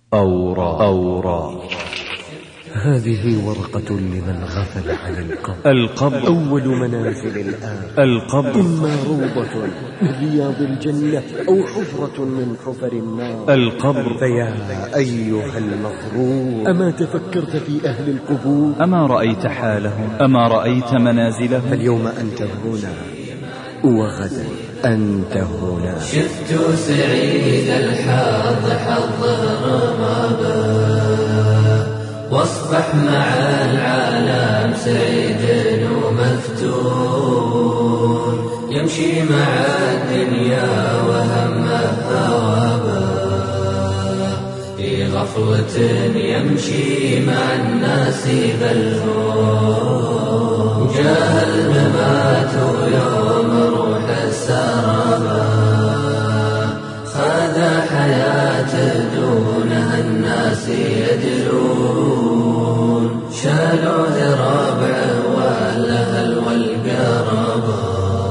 أوراق. هذه ورقة لمن غفل عن القبر. أول منازل القبر إما روضة من رياض الجنة أو حفرة من حفر النار. فيا أيها المغرور، أما تفكرت في أهل القبور؟ أما رأيت حالهم؟ أما رأيت منازلهم؟ فاليوم أنت هنا وغدا أنت هنا. شفت سعيد الحظ حظه ما واصبح مع العالم سعيد ومفتون، يمشي مع الدنيا وهمه هوابه، في غفوة يمشي مع الناس بلهون، جاء الممات يوم روح السرابة، خذ حياة دونها الناس يدرون، شالوا ربعه والأهل والقرابة،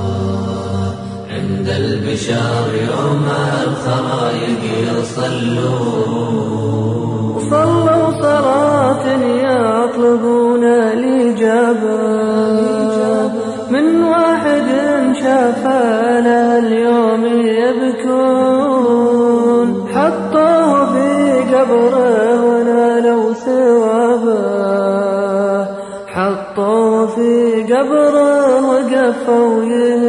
عند البشار يوم الخرايق يصلون، صلوا صلاة يطلبون الإجابة من واحد شاف له اليوم يبكون، حطوه في قبره ونالوا ثوابه، حطوه في قبره وقفوا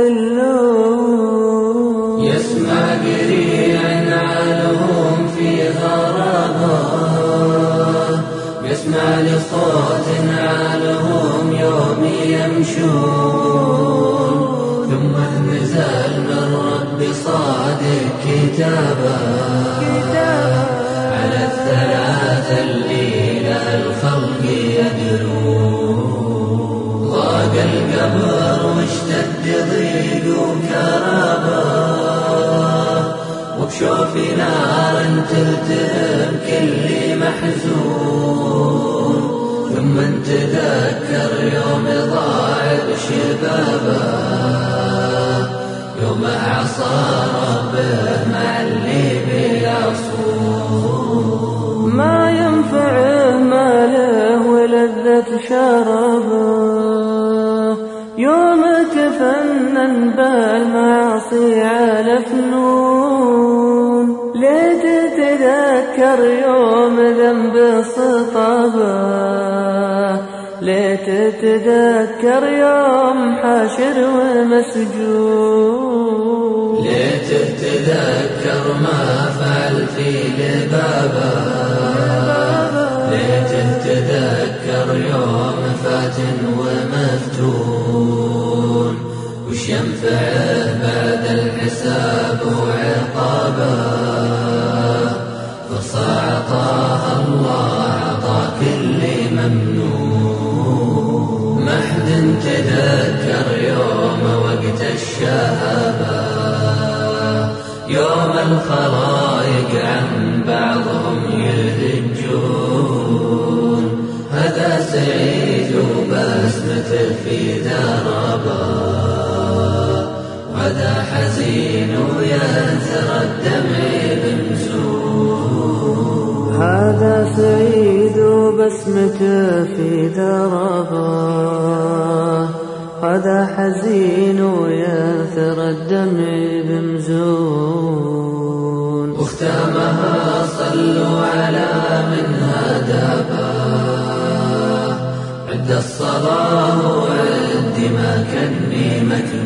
يهلون، يسمع قريعا عالهم في غرابه، يسمع لصوت عالهم يوم يمشون، ثم نزل من رب صادق كتابه على الثلاثة اللي له الخلق يدرون، ضاق القبر واشتد ضيق وكرابه، وبشوف نار تلتهم كل محزون، ثم تذكر يوم ضاع بشبابه، يوم عصى ربه مع اللي بيعصون، ما ينفعه ماله ولذة شرابه، يوم تفنن بالمعاصي على فنون، ليت تتذكر يوم ذنب صطابه، ليت تتذكر يوم حاشر ومسجون، ليت تتذكر ما فعل في لبابه، ليت تتذكر يوم فاتن ومفتون، وش ينفعه بعد الحساب وعقابه، فصاعطاه الله عطا كل ممنون، ما حد تذكر يوم وقت الشهابة، يوم الخلايق عن بعضهم يهجون، هذا سعيد وبسمته في دربه، وهذا حزين وينثر الدمع بمزون، هذا سعيد وبسمته في دربه، هذا حزين وينثر الدمع بمزون، واختامها صلوا على من هدابه، عد الصلاة وعد ما كني مكلوم،